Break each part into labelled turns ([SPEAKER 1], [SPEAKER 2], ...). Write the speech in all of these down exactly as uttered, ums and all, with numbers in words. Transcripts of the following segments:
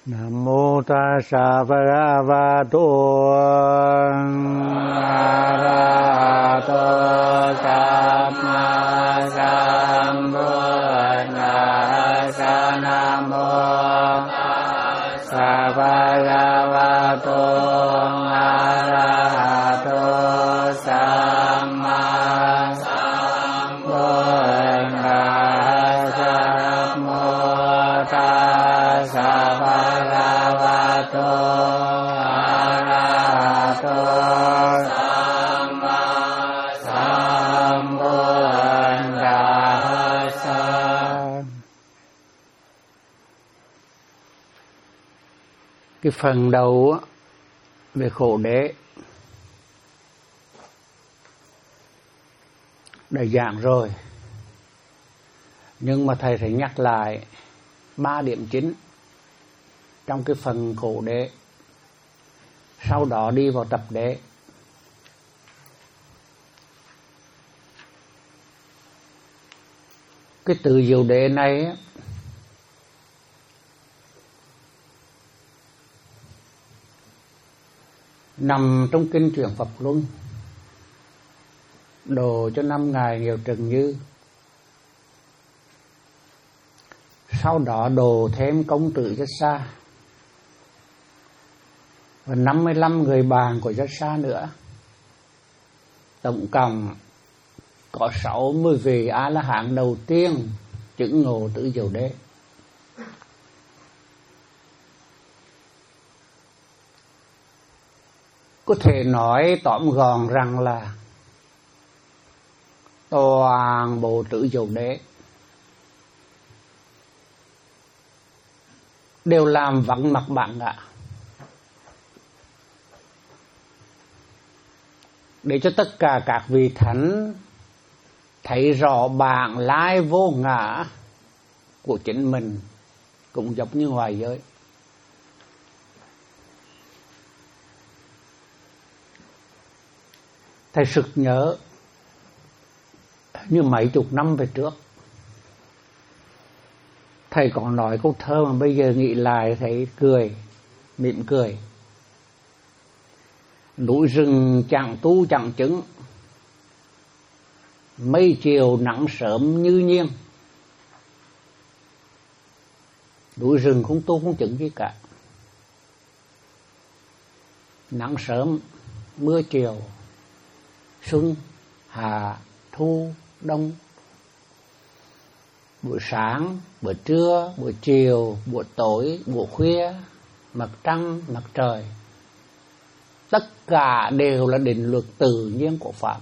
[SPEAKER 1] Nam mô Tassa Bhagavato Arahato Samma Sambuddhassa. Nam mô Tassa Bhagavato Arahato Samma Sambuddhassa. Nam mô Tassa Bhagavato Arahato Samma Sambuddhassa. Cái phần đầu về khổ đế đã giảng rồi, nhưng mà thầy phải nhắc lại ba điểm chính trong cái phần khổ đế, sau đó đi vào tập đế. Cái từ diệu đế này nằm trong kinh Chuyển Pháp Luân, đồ cho năm ngài Nhiều Trần Như. Sau đó đồ thêm công tử Rất Xa và năm mươi lăm người bạn của Rất Xa nữa. Tổng cộng có sáu mươi vị A-la-hán đầu tiên chứng ngộ tứ diệu đế. Có thể nói tóm gọn rằng là toàn bộ tứ diệu đế đều làm vắng mặt bạn ạ, để cho tất cả các vị thánh thấy rõ bản lai vô ngã của chính mình, cũng giống như ngoài giới. Thầy sực nhớ như mấy chục năm về trước, thầy còn nói câu thơ mà bây giờ nghĩ lại thấy cười, mỉm cười. Núi rừng chẳng tu chẳng chứng, mây chiều nắng sớm như nhiên. Núi rừng không tu không chứng gì cả. Nắng sớm, mưa chiều, xuân, hạ, thu, đông, buổi sáng, buổi trưa, buổi chiều, buổi tối, buổi khuya, mặt trăng, mặt trời, tất cả đều là định luật tự nhiên của Pháp.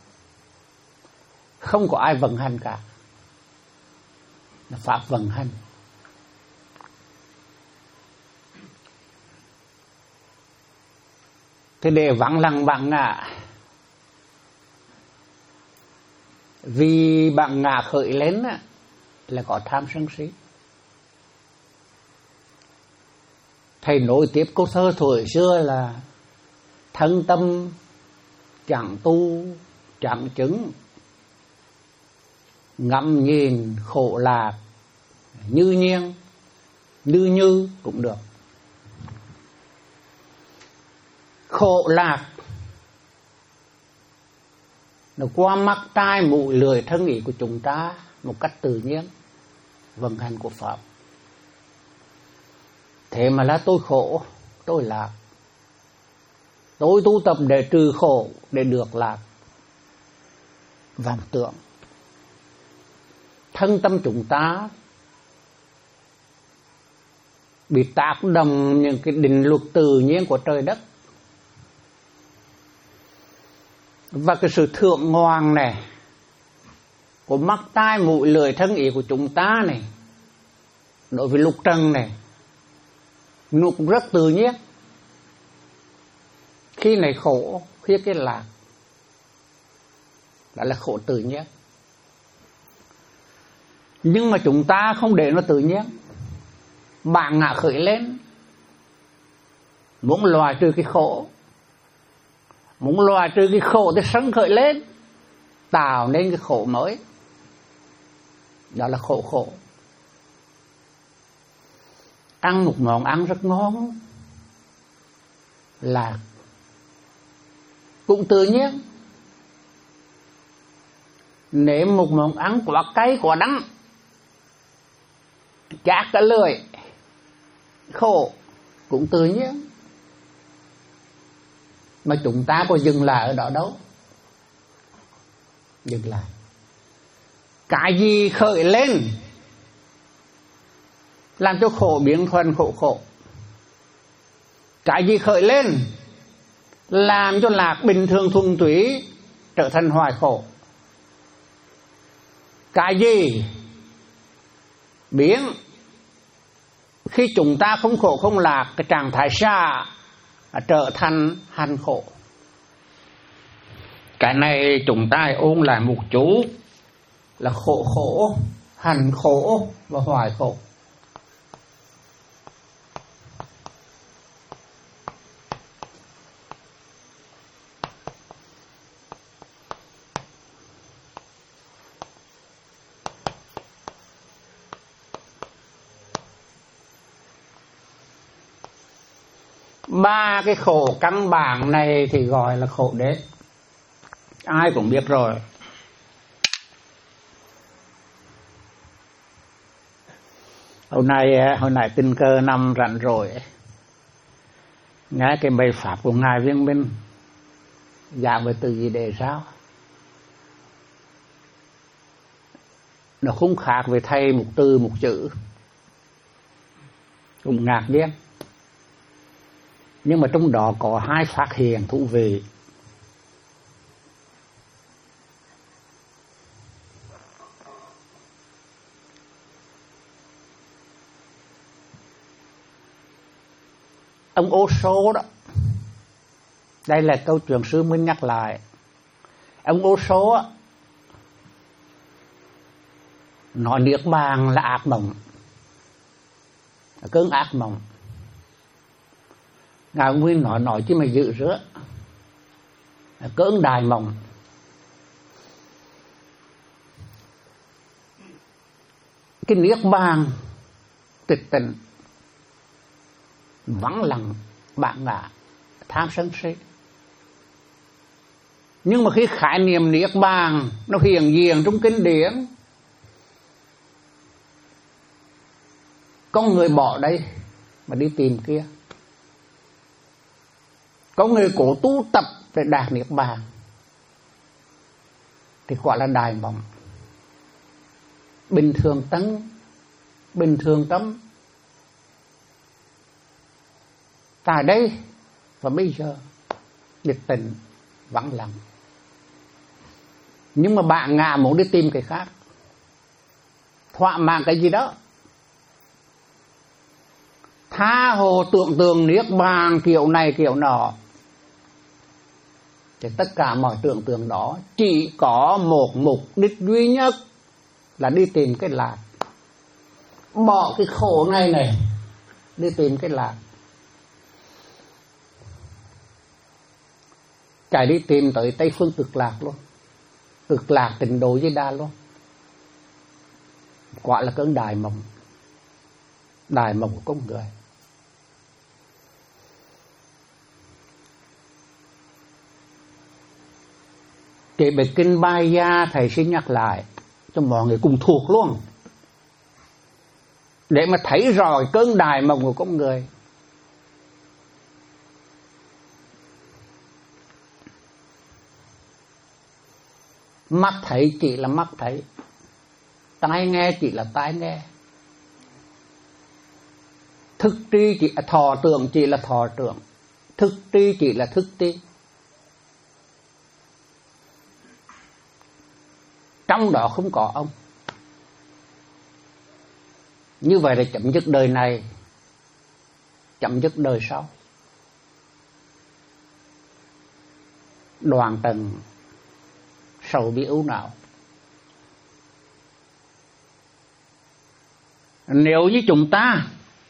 [SPEAKER 1] Không có ai vận hành cả, là Pháp vận hành. Thế để vắng lặng bạn ngã, vì bạn ngã khởi lên là có tham sân si. Thầy nối tiếp câu thơ thuở xưa là thân tâm chẳng tu chẳng chứng, ngắm nhìn khổ lạc như nhiên, như như cũng được. Khổ lạc nó qua mắt tai mũi lưỡi thân ý của chúng ta một cách tự nhiên, vận hành của Pháp. Thế mà là tôi khổ, tôi lạc, tôi tu tập để trừ khổ, để được lạc. Vọng tưởng thân tâm chúng ta bị tác động những cái định luật tự nhiên của trời đất, và cái sự thượng ngoan này của mắt tai mũi lưỡi thân ý của chúng ta này đối với lục trần này, nó cũng rất tự nhiên. Khi này khổ, khi cái lạc, đó là khổ tự nhiên. Nhưng mà chúng ta không để nó tự nhiên, bạn ngã khởi lên, muốn loại trừ cái khổ, muốn loại trừ cái khổ thì sân khởi lên, tạo nên cái khổ mới, đó là khổ khổ. ăn một món ăn rất ngon là cũng tự nhiên. Nếu một món ăn quá cay quá đắng, chát cả lưỡi, khổ, cũng tự nhiên. Mà chúng ta có dừng lại ở đó đâu. Dừng lại. Cái gì khởi lên làm cho khổ biến thành khổ khổ. Cái gì khởi lên làm cho lạc bình thường thuần túy trở thành hoài khổ. Cái gì biến khi chúng ta không khổ không lạc, cái trạng thái xa trở thành hành khổ. Cái này chúng ta ôn lại một chút là khổ khổ, hành khổ và hoài khổ. Ba cái khổ căn bản này thì gọi là khổ đế. Ai cũng biết rồi. Hôm nay hồi nãy tình cờ nằm rảnh rồi, nghe cái bài pháp của Ngài Viên Minh giảng về từ gì đề sao, nó không khác về thay một từ một chữ, cũng ngạc nhiên. Nhưng mà trong đó có hai phát hiện thú vị. Ông Ô Số đó, đây là câu chuyện sư Minh nhắc lại. Ông Ô Số nói niết bàn là ác mộng, cơn ác mộng. Ngài Nguyên nói nói chứ mà dự rứa, cơn đại mộng. Cái niết bàn tịch tịnh, vắng lặng, bạn ngã, tham sân si. Nhưng mà khi khái niệm niết bàn nó hiện diện trong kinh điển, con người bỏ đây mà đi tìm kia. Có người cố tu tập để đạt niết bàn thì gọi là đại mộng. Bình thường tánh, bình thường tâm, tại đây và bây giờ nhiệt tình vắng lặng. Nhưng mà bạn ngã muốn đi tìm cái khác, thỏa mãn cái gì đó, tha hồ tưởng tượng niết bàn kiểu này kiểu nọ, thì tất cả mọi tưởng tượng đó chỉ có một mục đích duy nhất là đi tìm cái lạc. Bỏ cái khổ này này, đi tìm cái lạc. Chạy đi tìm tới Tây Phương Cực Lạc luôn, Cực Lạc trình độ với đa luôn. Quả là cơn đại mộng, đại mộng của con người. Cái bài kinh Bài Gia thầy xin nhắc lại cho mọi người cùng thuộc luôn, để mà thấy rõ cơn đại mộng của con người. Mắt thấy chỉ là mắt thấy, tai nghe chỉ là tai nghe, thức tri chỉ là thọ tưởng chỉ là thọ tưởng, thức tri chỉ là thức tri. Trong đó không có ông. Như vậy là chấm dứt đời này, chấm dứt đời sau. Đoàn tầng sầu bi ưu não. Nếu như chúng ta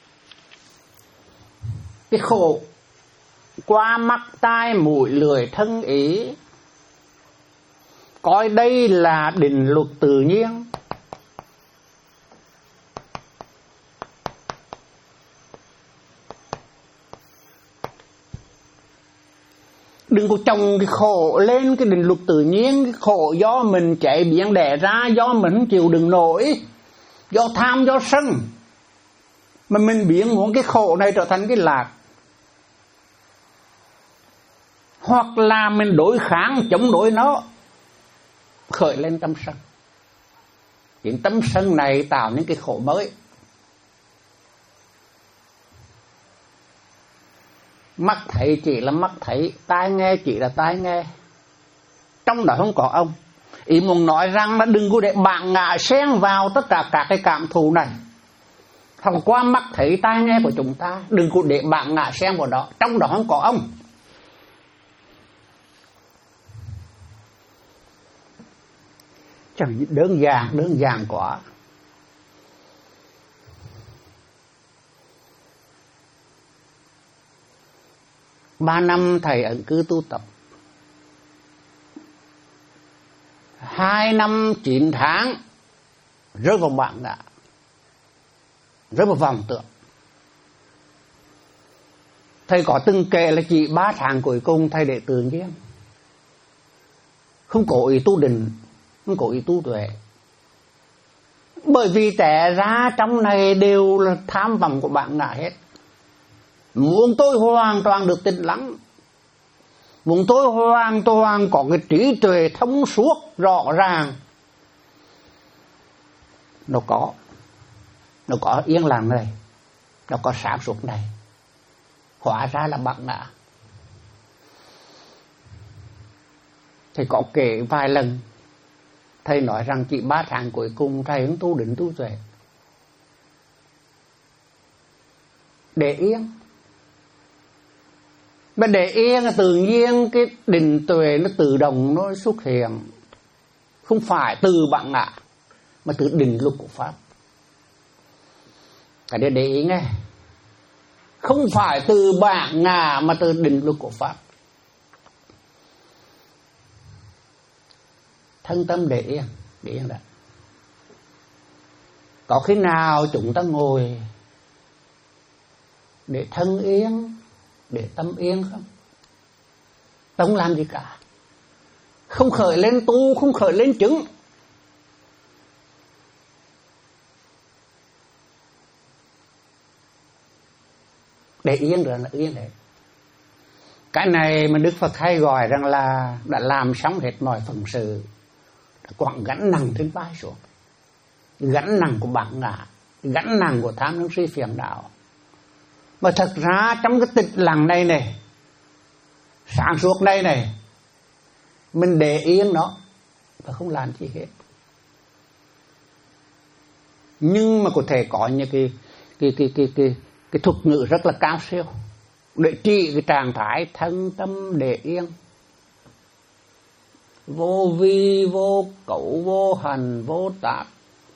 [SPEAKER 1] cái khổ qua mắt tai mũi lưỡi thân ý, coi đây là định luật tự nhiên, Đừng có trồng cái khổ lên cái định luật tự nhiên. Cái khổ do mình chạy biến đẻ ra, do mình không chịu đựng nổi, do tham, do sân, mà mình biến muốn cái khổ này trở thành cái lạc. Hoặc là mình đối kháng, chống đối nó, khởi lên tâm sân. Những tâm sân này tạo những cái khổ mới. Mắt thấy chỉ là mắt thấy, tai nghe chỉ là tai nghe, trong đó không có ông. Ý muốn nói rằng là đừng có để bạn ngã xen vào tất cả các cái cảm thụ này thông qua mắt thấy tai nghe của chúng ta. Đừng có để bạn ngã xen vào đó, trong đó không có ông. Chẳng đơn giản, đơn giản quá. Ba năm thầy ẩn cư tu tập, hai năm chín tháng rơi vào bạn ngã, rơi vào vòng tưởng. Thầy có từng kể là chỉ ba tháng cuối cùng thầy để tự nhiên, không có ý tu định, không có ý tu tuệ. Bởi vì trẻ ra trong này đều là tham vọng của bạn ngã hết. Muốn tôi hoàn toàn được tĩnh lắng, muốn tôi hoàn toàn có cái trí tuệ thông suốt rõ ràng, nó có, nó có yên lặng này, nó có sáng suốt này, hóa ra là bạn ngã. Thầy có kể vài lần, thầy nói rằng chỉ ba tháng cuối cùng thầy không tu định tu tuệ, để yên. Mà để yên là tự nhiên cái định tuệ nó tự động nó xuất hiện, không phải từ bạn ngã mà từ định luật của Pháp. Cái này để ý nghe, không phải từ bạn ngã mà từ định luật của Pháp. Thân tâm để yên, để yên đã. Có khi nào chúng ta ngồi để thân yên, để tâm yên không? Không làm gì cả, không khởi lên tu, không khởi lên chứng. Để yên rồi là yên đấy. Cái này mà Đức Phật hay gọi rằng là đã làm xong hết mọi phận sự, đã quẳng gánh nặng trên vai xuống, gánh nặng của bản ngã, gánh nặng của tham sân si phiền não. Mà thật ra trong cái tịch lặng này này, sáng suốt đây này, mình để yên nó và không làm gì hết. Nhưng mà có thể có những cái cái cái cái cái, cái thuật ngữ rất là cao siêu để trị cái trạng thái thân tâm để yên, vô vi, vô cấu, vô hành, vô tạp.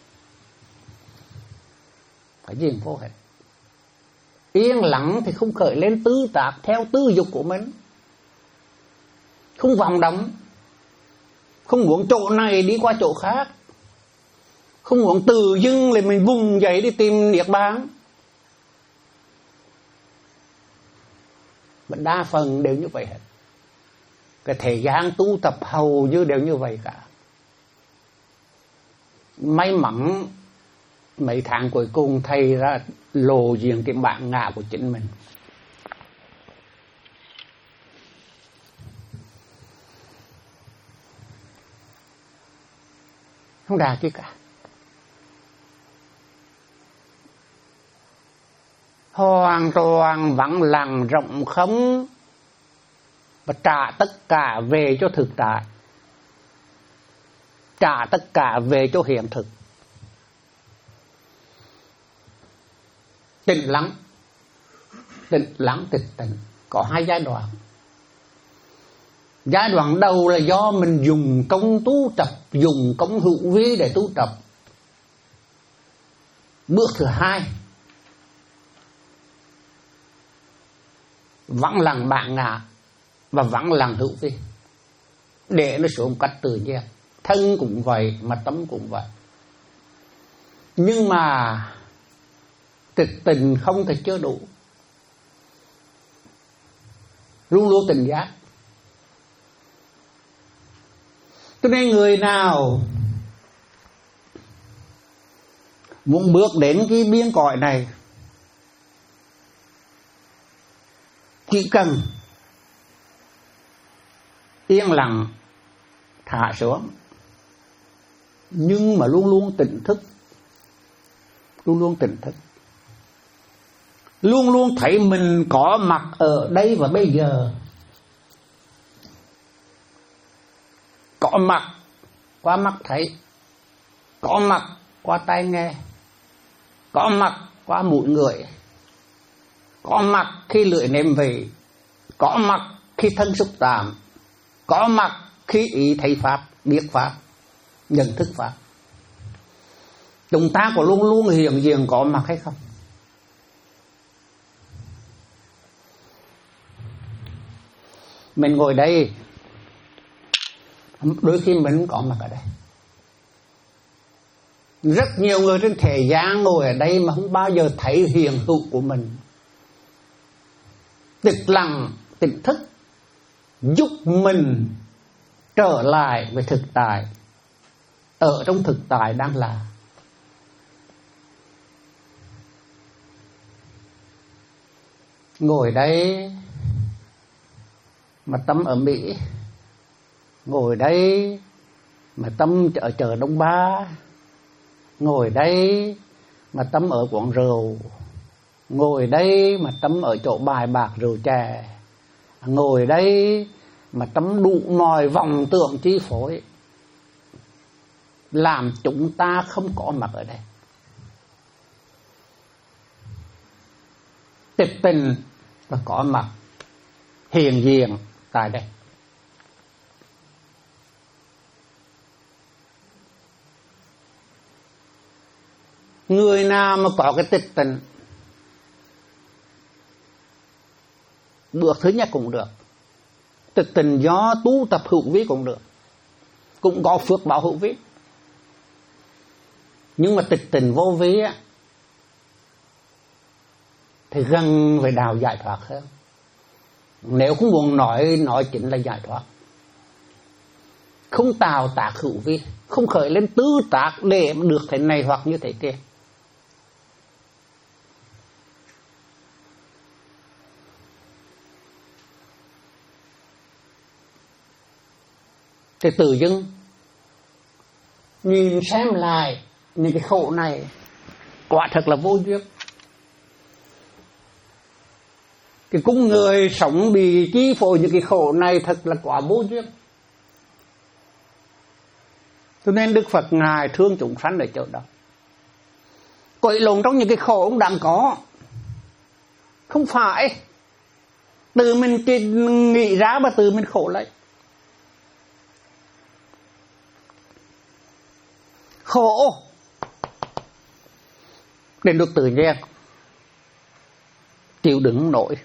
[SPEAKER 1] Cái gì cũng vô hết. Yên lặng thì không khởi lên tư tác theo tư dục của mình, không vọng động, không muốn chỗ này đi qua chỗ khác, không muốn tự dưng là mình vùng dậy đi tìm niết bàn. Mà đa phần đều như vậy hết. Cái thời gian tu tập hầu như đều như vậy cả. May mắn mấy tháng cuối cùng thầy ra lộ diện cái bản ngã của chính mình. Không đạt gì cả. Hoàn toàn vắng lặng rộng không, và trả tất cả về cho thực tại, trả tất cả về cho hiện thực. Tĩnh lắng, tĩnh lắng tịch tịnh có hai giai đoạn. Giai đoạn đầu là do mình dùng công tu tập, dùng công hữu vi để tu tập. Bước thứ hai, vắng lặng bản ngã và vắng lặng hữu vi, để nó xuống cách tự nhiên. Thân cũng vậy mà tâm cũng vậy. Nhưng mà tịch tình không thể chưa đủ, luôn luôn tỉnh giác. Cho nên người nào muốn bước đến cái biên cõi này chỉ cần yên lặng thả xuống, nhưng mà luôn luôn tỉnh thức, luôn luôn tỉnh thức, luôn luôn thấy mình có mặt ở đây và bây giờ. Có mặt qua mắt thấy, có mặt qua tai nghe, có mặt qua mũi ngửi, có mặt khi lưỡi nếm vị, có mặt khi thân xúc chạm, có mặt khi ý thấy pháp, biết pháp, nhận thức pháp. Chúng ta có luôn luôn hiện diện có mặt hay không? Mình ngồi đây, đôi khi mình có mặt ở đây. Rất nhiều người trên thế gian ngồi ở đây mà không bao giờ thấy hiện hữu của mình. Tịch lặng, tỉnh thức giúp mình trở lại với thực tại, ở trong thực tại đang là. Ngồi đây mà tâm ở Mỹ, ngồi đây mà tâm ở chợ Đông Ba, ngồi đây mà tâm ở quán rượu, ngồi đây mà tâm ở chỗ bài bạc rượu chè, ngồi đây mà tâm đủ mọi vọng tưởng chi phối, làm chúng ta không có mặt ở đây. Tịch tình và có mặt hiện diện tại đây. Người nào mà có cái tịch tình, bước thứ nhất cũng được. Tịch tình do tu tập hữu vi cũng được, cũng có phước báo hữu vi. Nhưng mà tịch tình vô vi á thì gần về đạo giải thoát hơn. Nếu không muốn nói, nói chính là giải thoát. Không tạo tác hữu vi, không khởi lên tư tác để được thế này hoặc như thế kia. Thì tự dưng nhìn xem lại những cái khổ này quả thật là vô duyên. Cái cung người sống bị chi phối những cái khổ này thật là quả vô duyên. Cho nên Đức Phật Ngài thương chúng sanh ở chỗ đó. Cội lộn trong những cái khổ ông đang có. Không phải tự mình nghĩ ra và tự mình khổ lấy. Khổ để được tự nhiên, chịu đựng không nổi.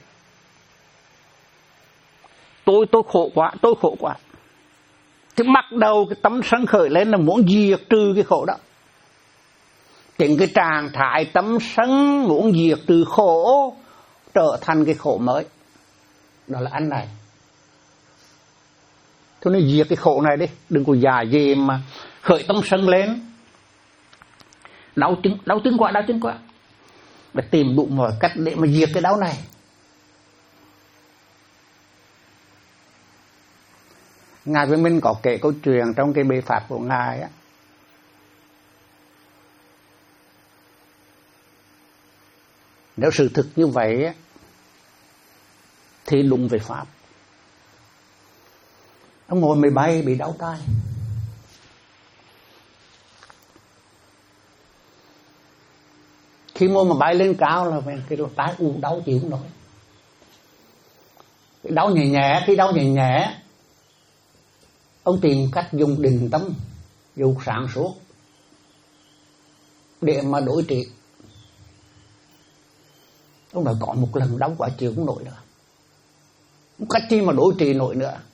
[SPEAKER 1] Tôi tôi khổ quá, tôi khổ quá. Thì bắt đầu cái tấm sân khởi lên là muốn diệt trừ cái khổ đó. Chính cái trạng thái tấm sân muốn diệt trừ khổ trở thành cái khổ mới. Đó là anh này. Thôi nên diệt cái khổ này đi, đừng có già gì mà khởi tấm sân lên. Đau chứng, đau chứng quá, đau chứng quá. Và tìm đủ mọi cách để mà diệt cái đau này. Ngài với mình có kể câu chuyện trong cái bệ pháp của Ngài á. Nếu sự thực như vậy á, thì đúng về pháp. Ông ngồi máy bay bị đau tay. Khi ngồi mà bay lên cao là cái tay u đau chịu không nổi. Cái đau nhẹ nhẹ, khi đau nhẹ nhẹ ông tìm cách dùng định tâm, dùng sáng suốt để mà đối trị. Ông đã có một lần đau quá chịu không nổi nữa. Không cách chi mà đối trị nổi nữa.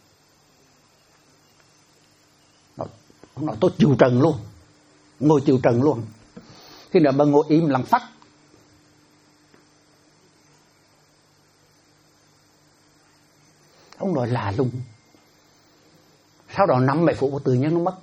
[SPEAKER 1] Ông nói tôi chịu trần luôn, ngồi chịu trần luôn. Khi nào bà ngồi im lặng phát. Ông nói lạ lùng. sau đó năm bảy phút tự nhiên nó mất.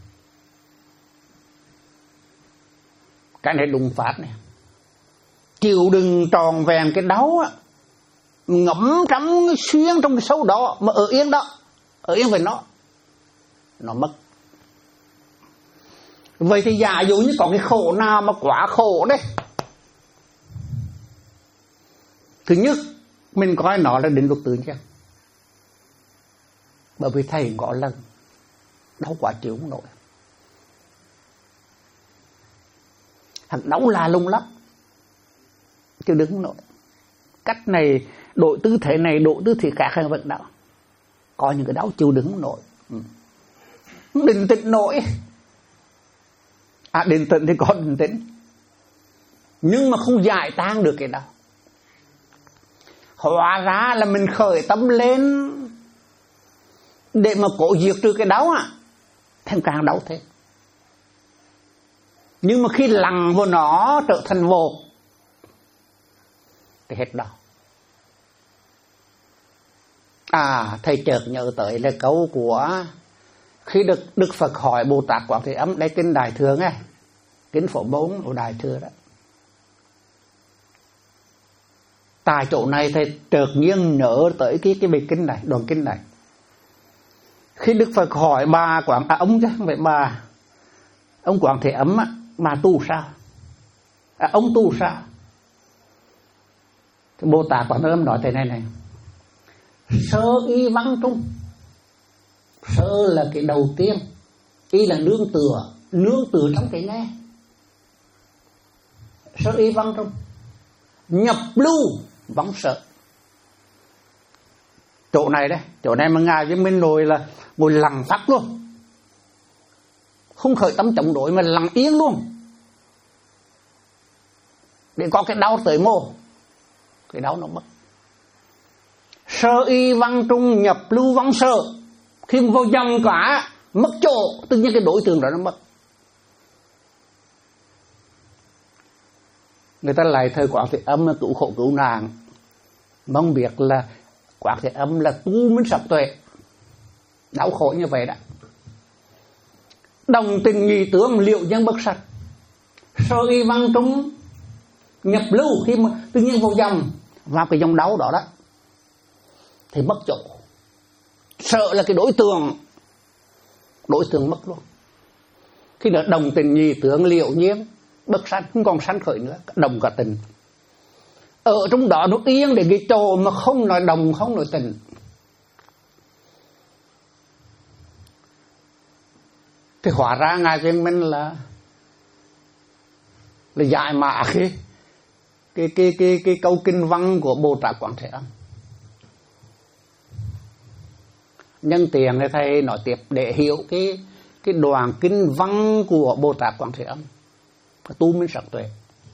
[SPEAKER 1] Cái này đùng phát này, chịu đừng tròn vẹn cái đau á, ngẫm trong xuyên trong cái sâu đó mà ở yên đó, ở yên với nó, nó mất. Vậy thì giả dụ như có cái khổ nào mà quá khổ đấy, thứ nhất mình coi nó là định luật tự nhiên, bởi vì thầy gọi là đau quá chịu không nổi, thằng đau là lung lắm chứ đứng không nổi. Cách này đổi tư thế này đổi tư thế khác hay vẫn đau, có những cái đau chịu đứng không nổi, ừ. Định tĩnh nổi. À, định tĩnh thì có định tĩnh, nhưng mà không giải tan được cái đau. Hóa ra là mình khởi tâm lên để mà cố diệt trừ cái đau à, thêm càng đau thêm. Nhưng mà khi lặng vào nó trở thành một thì hết đau. À, thầy chợt nhớ tới là câu của khi Đức, Đức Phật hỏi Bồ Tát Quán Thế Âm, đây kinh Đại Thừa ấy, kinh phổ bốn của Đại Thừa đó. Tại chỗ này thầy chợt nhiên nhớ tới cái cái bài kinh này, đoạn kinh này. Khi Đức Phật hỏi bà Quán, à ông chứ không phải bà, ông Quán Thế Âm á, bà tu sao? À, ông tu sao? Thì Bồ Tát Quán Thế Âm nói thế này này: sơ y văn trung. Sơ là cái đầu tiên, y là nương tựa, nương tựa trong cái nghe. Sơ y văn trung, nhập lưu vắng sợ. Chỗ này đấy, chỗ này mà ngài với mình ngồi là ngồi lặng phát luôn, không khởi tâm chống đối mà lặng yên luôn, để có cái đau tới mồ, cái đau nó mất. Sơ y văn trung, nhập lưu vắng sợ. Khi vào dòng cả mất chỗ, tự nhiên cái đối tượng đó nó mất. Người ta lại thời Quán Thế Âm là cứu khổ cứu nạn, mong biết là Quán Thế Âm là tu minh sắc tuệ, đau khổ như vậy đó. Đồng tình nhị tướng, liệu nhân bất sạch. Sơ y văn trung, nhập lưu. Khi mà tự nhiên vào dòng, vào cái dòng đau đó đó thì mất chỗ. Sợ là cái đối tượng, đối tượng mất luôn. Khi đó đồng tình nhị tướng, liệu nhiên bất sanh, không còn sanh khởi nữa, đồng cả tình. Ở trong đó nó yên để cái chỗ mà không nói đồng, không nói tình. Thì hóa ra ngài viên minh là là giải mã cái cái cái cái cái câu kinh văn của Bồ Tát Quán Thế Âm. Nhân tiền thì thầy nói tiếp để hiểu cái cái đoạn kinh văn của Bồ Tát Quán Thế Âm, tu minh sắc tuệ.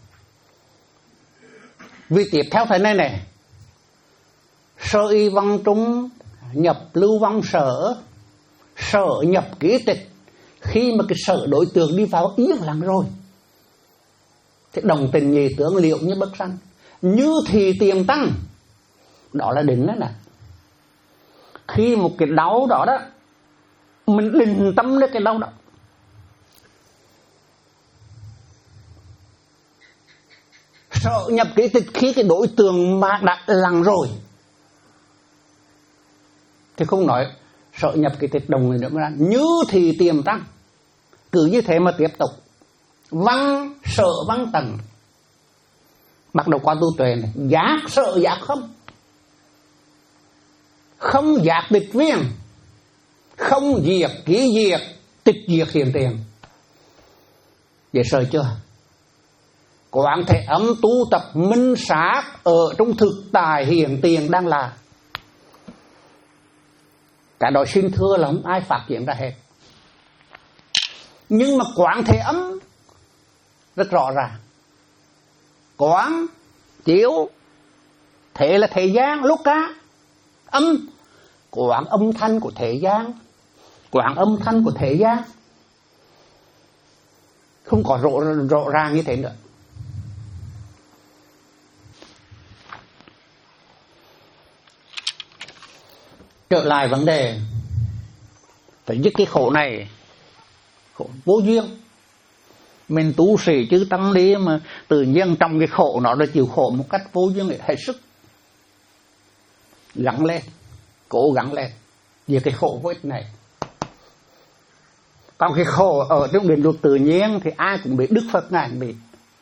[SPEAKER 1] Vì tiếp theo thế này này: sơ y văn trung, nhập lưu văn sở. Sở nhập ký tịch. Khi mà cái sở đối tượng đi vào yên lặng rồi thì đồng tình nhị tướng, liệu như bất sanh, như thì tiềm tăng. Đó là định đó nè. Khi một cái đau đó đó, mình định tâm lên cái đau đó, sợ nhập ký tịch. Khi cái đối tượng mà đã lặng rồi thì không nói sợ nhập ký tịch đồng người nữa mà như thì tiềm tăng. Cứ như thế mà tiếp tục văn sợ văn tầng. Bắt đầu qua tu tuệ này, giác sợ giác không, không giác tịch viên, không diệt ký diệt, tịch diệt hiện tiền. Dễ sợ chưa? Quán Thế Âm tu tập minh sát ở trong thực tại hiện tiền đang là. Cả đội xin thưa là không ai phát hiện ra hết. Nhưng mà Quán Thế Âm rất rõ ràng. Quán chiếu thế là thế gian, lúc cá âm, quán âm thanh của thế gian, quán âm thanh của thế gian. Không có rõ, rõ ràng như thế nữa. Trở lại vấn đề phải dứt cái khổ này. Khổ vô duyên. Mình tu sĩ chứ tăng đi mà tự nhiên trong cái khổ nó đã chịu khổ một cách vô duyên để hết sức. Gắng lên, cố gắng lên vì cái khổ vô ích này. Còn cái khổ ở trong định luật tự nhiên thì ai cũng bị, Đức Phật Ngài bị.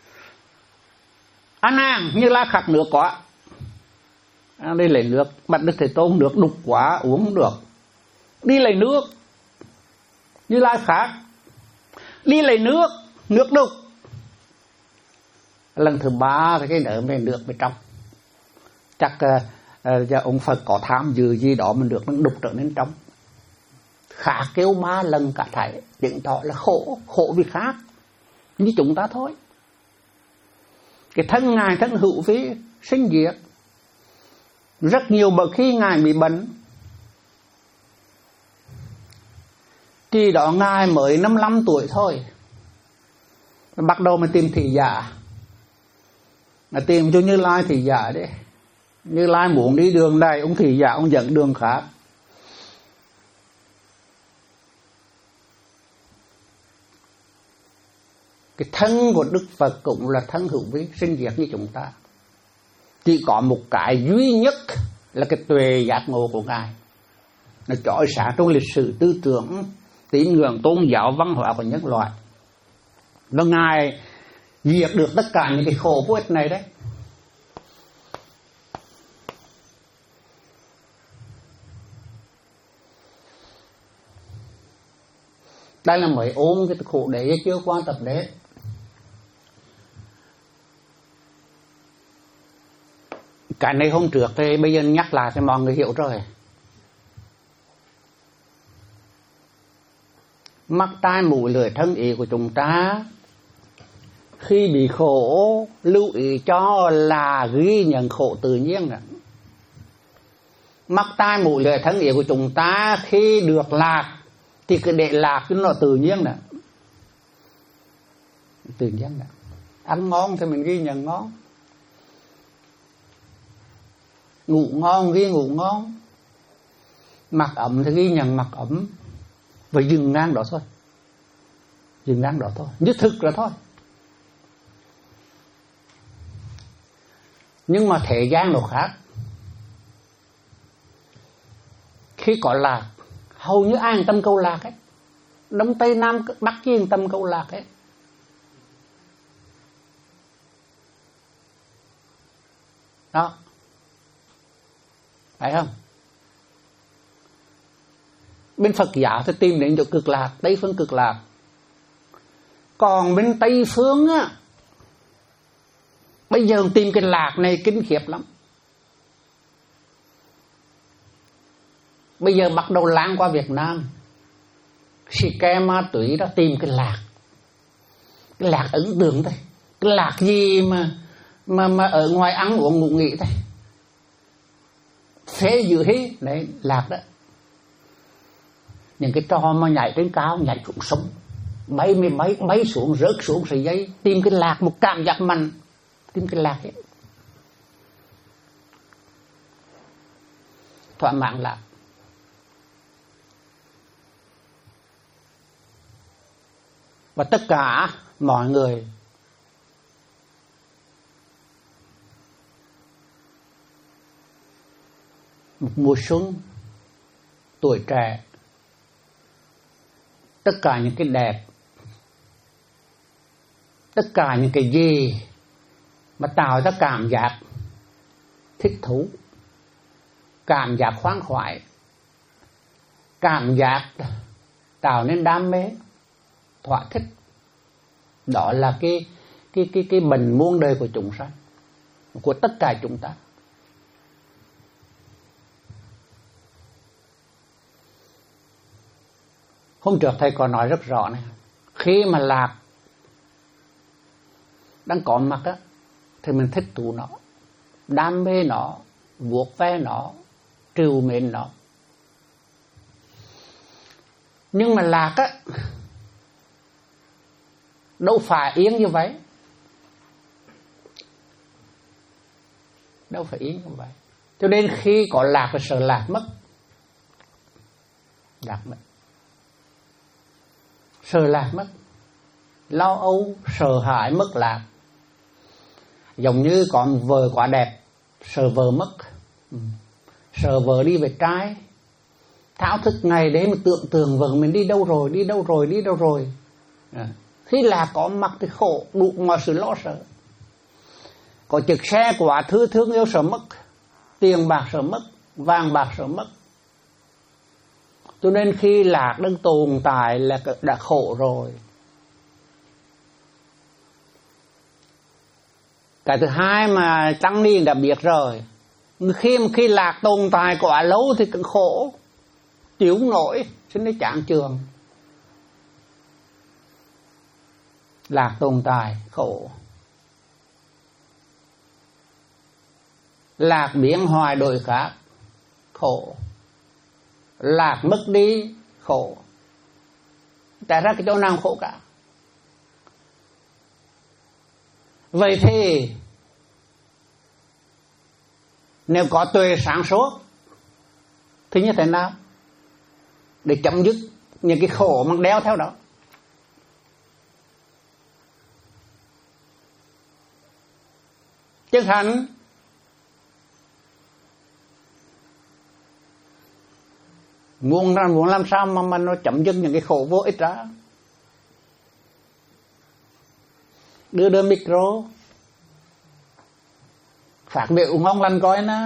[SPEAKER 1] Ăn hàng Như Lai khát nước quá, à, đi lấy nước, bắt Đức Thế Tôn nước đục quá uống không được, đi lấy nước, Như Lai khát, đi lấy nước, nước đục. Lần thứ ba thì cái nở về nước bên trong. Chắc uh, uh, ông Phật có tham dự gì đó mà nước nó đục trở nên trong. Khát kêu ba lần cả thảy, chứng tỏ là khổ, khổ vì khác như chúng ta thôi. Cái thân Ngài thân hữu vi sinh diệt. Rất nhiều bậc khi Ngài bị bệnh, khi đó Ngài mới năm mươi lăm tuổi thôi, bắt đầu mà tìm thị giả, mà tìm cho Như Lai thị giả đấy. Như Lai muốn đi đường này, ông thị giả ông dẫn đường khác. Cái thân của Đức Phật cũng là thân hữu vi sinh diệt như chúng ta. Chỉ có một cái duy nhất là cái tuệ giác ngộ của Ngài, nó chói sáng trong lịch sử tư tưởng, tín ngưỡng, tôn giáo, văn hóa của nhân loại. Và Ngài diệt được tất cả những cái khổ vô ích này đấy. Đây là mới ôm cái khổ đế, chưa quan tập đế. Cái này hôm trước thì bây giờ nhắc lại cho mọi người hiểu rồi. Mắt tai mũi lưỡi thân ý của chúng ta khi bị khổ lưu ý cho là ghi nhận khổ tự nhiên này. Mắt tai mũi lưỡi thân ý của chúng ta khi được lạc thì cứ để lạc chứ nó tự nhiên nè. Tự nhiên nè. Ăn ngon thì mình ghi nhận ngon, ngủ ngon ghi ngủ ngon, mặc ấm thì ghi nhận mặc ấm. Và dừng ngang đó thôi, dừng ngang đó thôi, nhất thực là thôi. Nhưng mà thế gian nó khác. Khi có lạc, hầu như ai tâm câu lạc ấy, Đông Tây Nam Bắc chi tâm câu lạc ấy. Đó, phải không? Bên Phật giáo thì tìm đến chỗ cực lạc, Tây phương cực lạc. Còn bên Tây phương á, bây giờ tìm cái lạc này kinh khiếp lắm. Bây giờ bắt đầu lan qua Việt Nam, xì ke ma túy đó, tìm cái lạc. Cái lạc ấn tượng thôi. Cái lạc gì mà mà mà ở ngoài ăn uống ngủ nghỉ thôi, phế dự hí đấy, lạc đó. Những cái trò mà nhảy trên cao, nhảy xuống sông, bay mấy bay bay xuống, rớt xuống sợi dây, tìm cái lạc, một cảm giác mạnh, tìm cái lạc ấy, thỏa mãn lạc. Và tất cả mọi người một mùa xuân, tuổi trẻ, tất cả những cái đẹp, tất cả những cái gì mà tạo ra cảm giác thích thú, cảm giác khoan khoái, cảm giác tạo nên đam mê, thỏa thích, đó là cái cái cái cái bệnh muôn đời của chúng sanh, của tất cả chúng ta. Hôm trước thầy có nói rất rõ này, khi mà lạc đang có mặt á, thì mình thích thú nó, đam mê nó, vuốt ve nó, trìu mến nó. Nhưng mà lạc á, đâu phải yên như vậy, đâu phải yên như vậy. Cho nên khi có lạc là sợ lạc mất, lạc mất. sợ lạc mất, lo âu sợ hãi mất lạc. Giống như có một vợ quá đẹp, sợ vợ mất, sợ vợ đi về trái, thao thức ngày đấy mà tưởng tượng vợ mình đi đâu rồi, đi đâu rồi, đi đâu rồi. À, khi lạc có mặt thì khổ, đủ mọi sự lo sợ. Có chiếc xe quá thứ thương yêu sợ mất, tiền bạc sợ mất, vàng bạc sợ mất. Cho nên khi lạc đang tồn tại là đã khổ rồi. Cái thứ hai mà tăng ni đã biết rồi, khi khi lạc tồn tại quá lâu thì cũng khổ, chịu không nổi, xin nó chán chường. Lạc tồn tại khổ, lạc biến hoài đổi khác khổ, lạc mất đi khổ. Tại ra cái chỗ nào khổ cả. Vậy thì nếu có tuệ sáng suốt thì như thế nào để chấm dứt những cái khổ mang đeo theo đó? Chẳng hạn muốn ra muốn làm sao mà mà nó chấm dứt những cái khổ vô ích ra, đưa đưa micro phát biểu ngon lành coi nè.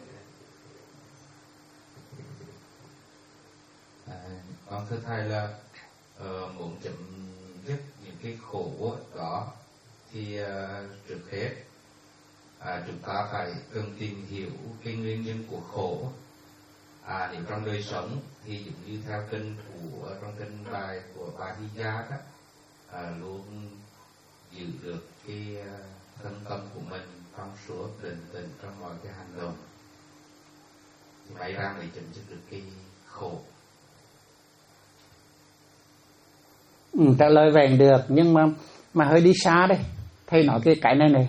[SPEAKER 2] À, con thưa thầy là uh, muốn chấm dứt những cái khổ đó thì uh, trước hết à, chúng ta phải cần tìm hiểu cái nguyên nhân của khổ. À, nếu trong đời sống thì giống như theo kinh của trong kinh bài của Bà Di Gia đó, à, luôn giữ được cái thân tâm của mình trong suốt định tĩnh trong mọi cái hành động, thì may ra mới chấm dứt được cái khổ.
[SPEAKER 1] Ừ, trả lời về được, nhưng mà mà hơi đi xa đây. Thầy nói cái cái này này,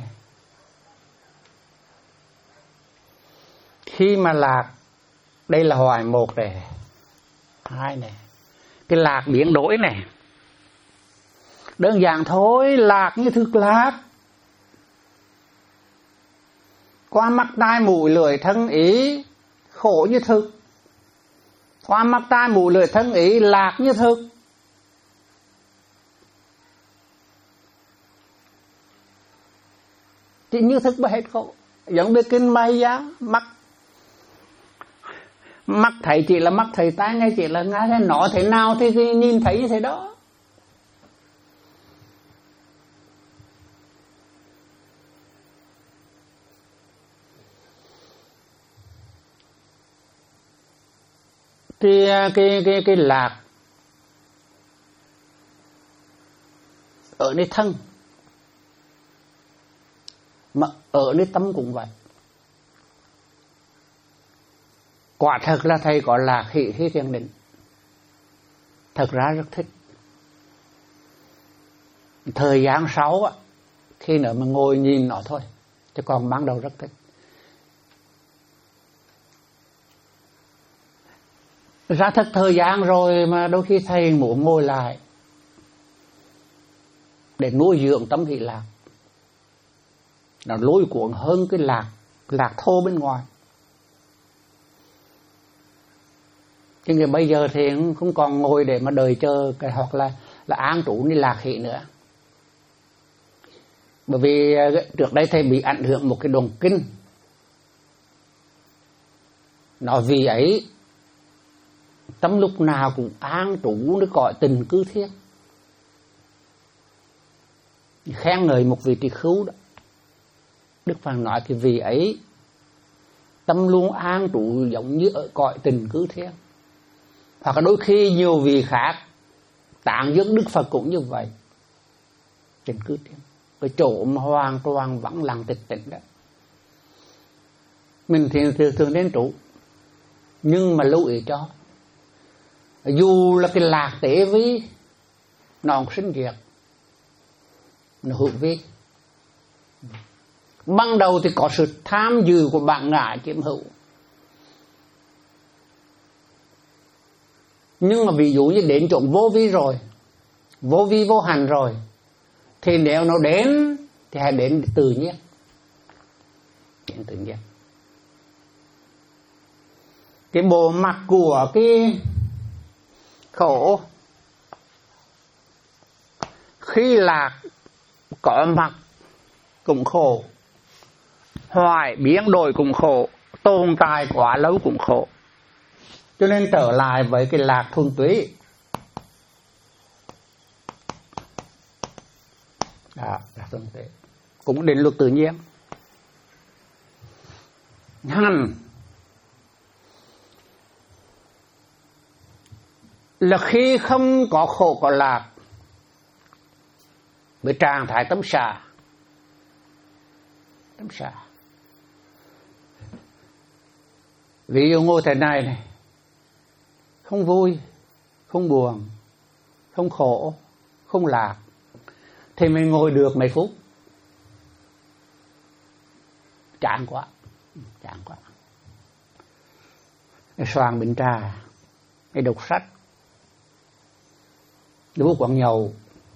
[SPEAKER 1] khi mà lạc, đây là hoài một này, hai này, cái lạc biến đổi này, đơn giản thôi, lạc như thực lạc, qua mắt tai mũi lưỡi thân ý, khổ như thực. Qua mắt tai mũi lưỡi thân ý, lạc như thực. Chỉ như thực mà hết khổ. Giống như kinh May Giá, mắt mắt thấy chỉ là mắt thấy, tai nghe chỉ là nghe, nói thế nào thì nhìn thấy như thế đó. Thì cái cái cái lạc ở nơi thân, mà ở nơi tâm cũng vậy. Quả thật là thầy có lạc hỷ khi thiền định, thật ra rất thích. Thời gian sau á, khi nữa mà ngồi nhìn nó thôi, chứ còn ban đầu rất thích. Ra thật thời gian rồi mà đôi khi thầy muốn ngồi lại để nuôi dưỡng tâm hỷ lạc, nó lôi cuốn hơn cái lạc lạc thô bên ngoài. Chứ người bây giờ thì không còn ngồi để mà đợi chờ cái hoặc là là an trú đi lạc hỷ nữa. Bởi vì trước đây thầy bị ảnh hưởng một cái đoạn kinh, nói vì ấy tâm lúc nào cũng an trú để gọi tình cư thiên, khen ngợi một vị tỳ khưu đó. Đức Phật nói cái vị ấy tâm luôn an trú giống như ở cõi tình cư thiên. Hoặc là đôi khi nhiều vị khác tạng dưỡng Đức Phật cũng như vậy, tình cư thiên, cái chỗ mà hoàn toàn vắng lặng tịch tịnh đó. Mình thì thường, thường đến trụ, nhưng mà lưu ý cho, dù là cái lạc tế vi nó sinh diệt, nó hữu vi. Ban đầu thì có sự tham dự của bạn ngã chiếm hữu, nhưng mà ví dụ như đến chỗ vô vi rồi vô vi vô hành rồi, thì nếu nó đến thì hãy đến tự nhiên, đến tự nhiên. Cái bộ mặt của cái khổ, khi lạc có mặt cũng khổ, hoại biến đổi cũng khổ, tồn tại quá lâu cũng khổ. Cho nên trở lại với cái lạc thuần túy. Đó, lạc thuần túy cũng định luật tự nhiên. Hành là khi không có khổ có lạc, với trạng thái tâm xả. Tâm xả. Ví dụ ngồi thế này này, không vui, không buồn, không khổ, không lạc, thì mình ngồi được mấy phút. Chán quá, chán quá. Soạn bình trà, cái đọc sách, đu quán nhậu,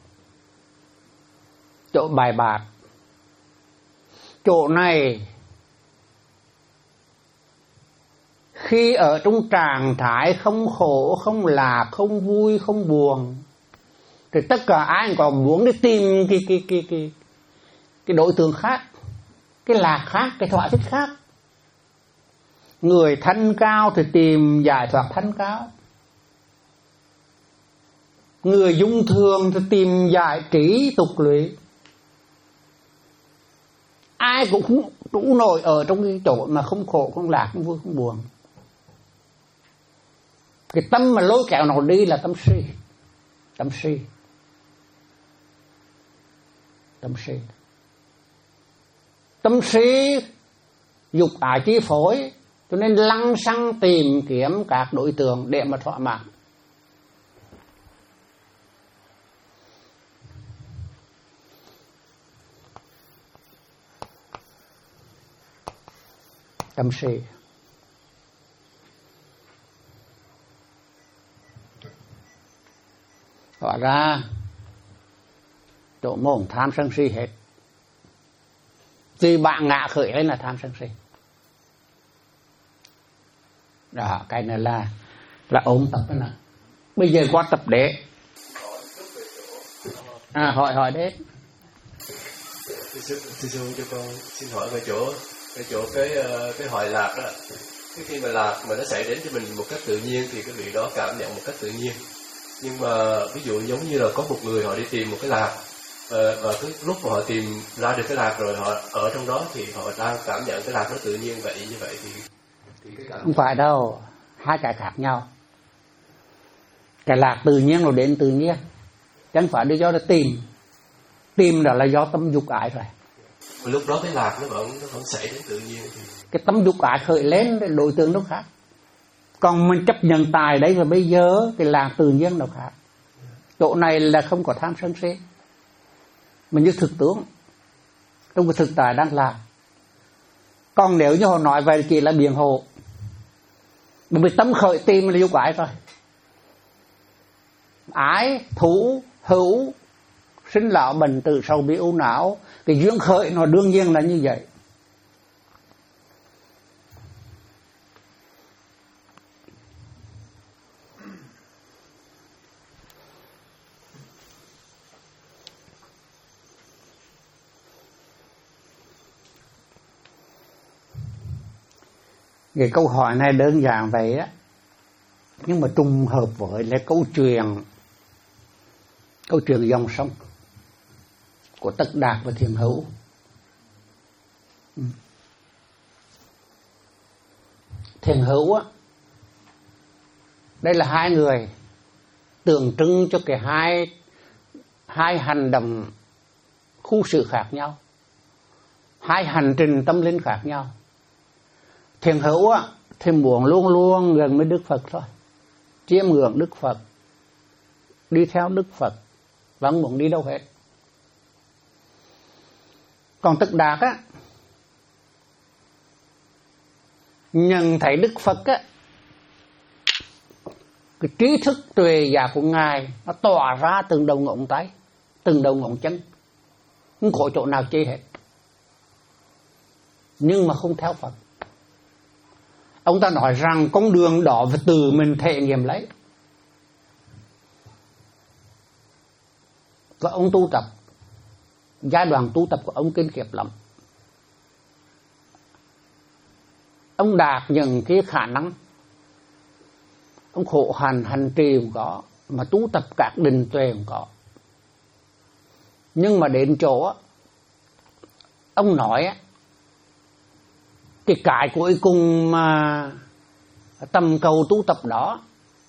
[SPEAKER 1] chỗ bài bạc, chỗ này khi ở trong trạng thái không khổ, không lạc, không vui, không buồn, thì tất cả ai còn muốn đi tìm cái, cái, cái, cái, cái đối tượng khác, cái lạc khác, cái thỏa thích khác. Người thanh cao thì tìm giải thoát thanh cao, người dung thường thì tìm giải trí tục lụy. Ai cũng không đủ nổi ở trong cái chỗ mà không khổ, không lạc, không vui, không buồn. Cái tâm mà lôi kéo nó đi là tâm si. Tâm si. Tâm si. Tâm si dục ái chi phối, cho nên lăng xăng tìm kiếm các đối tượng để mà thỏa mãn. Tâm si. Hóa ra chỗ mồm tham sân si hết. Vì bạn ngạ khởi lên là tham sân si. Đó, cái này là là ôm tập đó nè. Bây giờ qua tập đế. À, hỏi hỏi đấy.
[SPEAKER 3] Sư sư cho con xin hỏi về chỗ cái chỗ cái cái hoại lạc đó. Cái khi mà lạc mà nó xảy đến cho mình một cách tự nhiên thì cái vị đó cảm nhận một cách tự nhiên. Nhưng mà ví dụ giống như là có một người họ đi tìm một cái lạc, và, và cái lúc mà họ tìm ra được cái lạc rồi, họ ở trong đó thì họ đang cảm nhận cái lạc nó tự nhiên vậy. Như vậy thì, thì cái cảm...
[SPEAKER 1] Không phải đâu, hai cái khác nhau. Cái lạc tự nhiên nó đến tự nhiên, chẳng phải do nó tìm. Tìm đó là do tâm dục ái rồi.
[SPEAKER 3] Lúc đó cái lạc nó vẫn nó vẫn xảy đến tự nhiên thì...
[SPEAKER 1] Cái tâm dục ái khởi lên, đối tượng nó khác. Còn mình chấp nhận tài đấy, và bây giờ cái lạc tự nhiên nó khác. Chỗ này là không có tham sân si, mình như thực tướng trong cái thực tại đang làm. Còn nếu như họ nói vậy chỉ là biện hộ, bởi vì tâm khởi tìm là dục ái rồi. Ái, thú, hữu, sinh lão bệnh tử sầu bi ưu não, cái duyên khởi nó đương nhiên là như vậy. Cái câu hỏi này đơn giản vậy á, nhưng mà trùng hợp với là câu chuyện câu chuyện dòng sông của Tất Đạt và Thiền Hữu. Thiền Hữu á, đây là hai người tượng trưng cho cái hai hai hành động khu sự khác nhau, hai hành trình tâm linh khác nhau. Thiền Hữu á thì muốn luôn luôn gần với Đức Phật thôi, chiêm ngưỡng Đức Phật, đi theo Đức Phật, vẫn muốn đi đâu hết. Còn Tất Đạt á, nhận thấy Đức Phật á cái trí thức tuệ giác của Ngài nó tỏa ra từng đầu ngón tay, từng đầu ngón chân, không có chỗ nào chê hết. Nhưng mà không theo Phật. Ông ta nói rằng con đường đó phải tự mình thể nghiệm lấy. Và ông tu tập, giai đoạn tu tập của ông kinh khiếp lắm. Ông đạt những cái khả năng, ông khổ hành hành trì cũng có, mà tu tập các định tuệ cũng có. Nhưng mà đến chỗ ông nói cái cái cuối cùng mà tầm cầu tu tập đó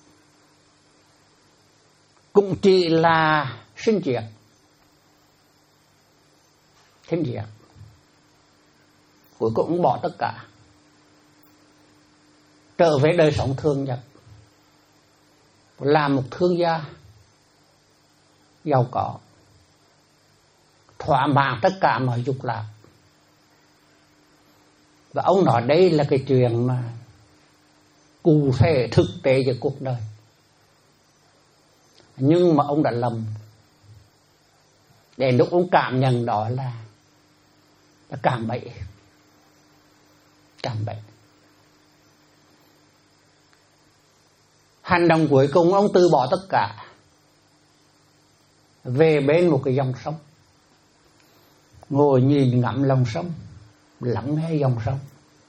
[SPEAKER 1] cũng chỉ là sinh diệt, sinh diệt. Cuối cùng bỏ tất cả, trở về đời sống thường nhật, làm một thương gia giàu có, thỏa mãn tất cả mọi dục lạc. Và ông nói đây là cái chuyện mà cụ thể thực tế của cuộc đời. Nhưng mà ông đã lầm. Để lúc ông cảm nhận đó là, là cảm bậy. Cảm bậy. Hành động cuối cùng ông từ bỏ tất cả, về bên một cái dòng sông, ngồi nhìn ngắm lòng sông, lắng nghe dòng sông,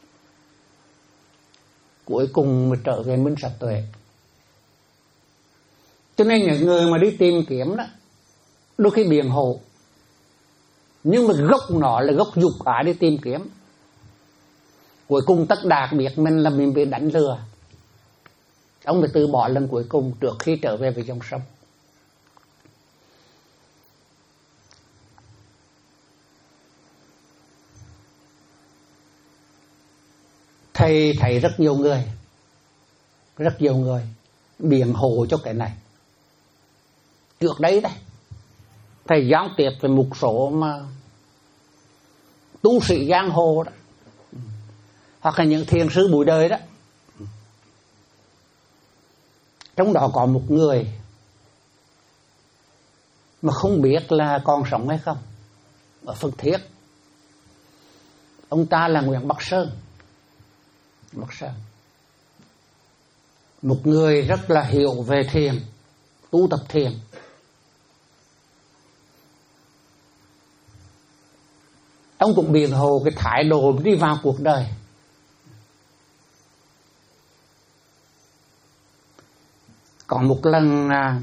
[SPEAKER 1] cuối cùng mới trở về minh sát tuệ. Cho nên những người mà đi tìm kiếm đó, đôi khi biện hộ, nhưng mà gốc nó là gốc dục ái đi tìm kiếm. Cuối cùng tất đạt biết mình là mình bị đánh lừa, ông mới từ bỏ lần cuối cùng trước khi trở về với dòng sông. Thầy thấy rất nhiều người, rất nhiều người biện hộ cho cái này. Trước đấy đây, thầy giảng tiếp về một số mà tu sĩ giang hồ đó, hoặc là những thiền sư bụi đời đó. Trong đó có một người mà không biết là còn sống hay không, ở Phân Thiết. Ông ta là Nguyễn Bắc Sơn. Bắc Sơn, một người rất là hiểu về thiền, tu tập thiền. Ông cũng biện hộ cái thái độ đi vào cuộc đời. Còn một lần à,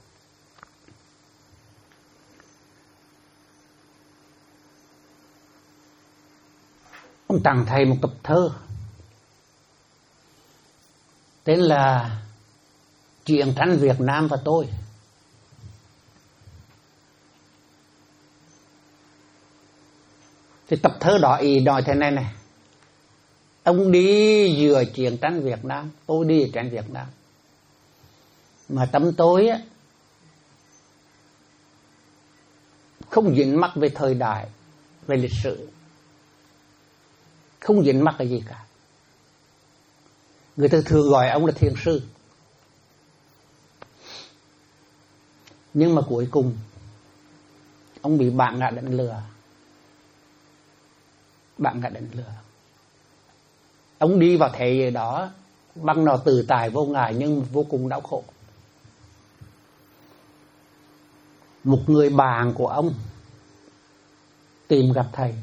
[SPEAKER 1] ông tặng thầy một tập thơ tên là Chuyện tranh Việt Nam và tôi. Thì tập thơ đó ý nói thế này này: ông đi giữa chiến tranh Việt Nam, tôi đi tranh Việt Nam, mà tâm tôi á không dính mắc về thời đại, về lịch sử, không dính mắc cái gì cả. Người ta thường gọi ông là thiền sư. Nhưng mà cuối cùng ông bị bạn ngã đánh lừa. Bạn ngã đánh lừa. Ông đi vào thế giới đó bằng nó tự tại vô ngại nhưng vô cùng đau khổ. Một người bạn của ông tìm gặp thầy.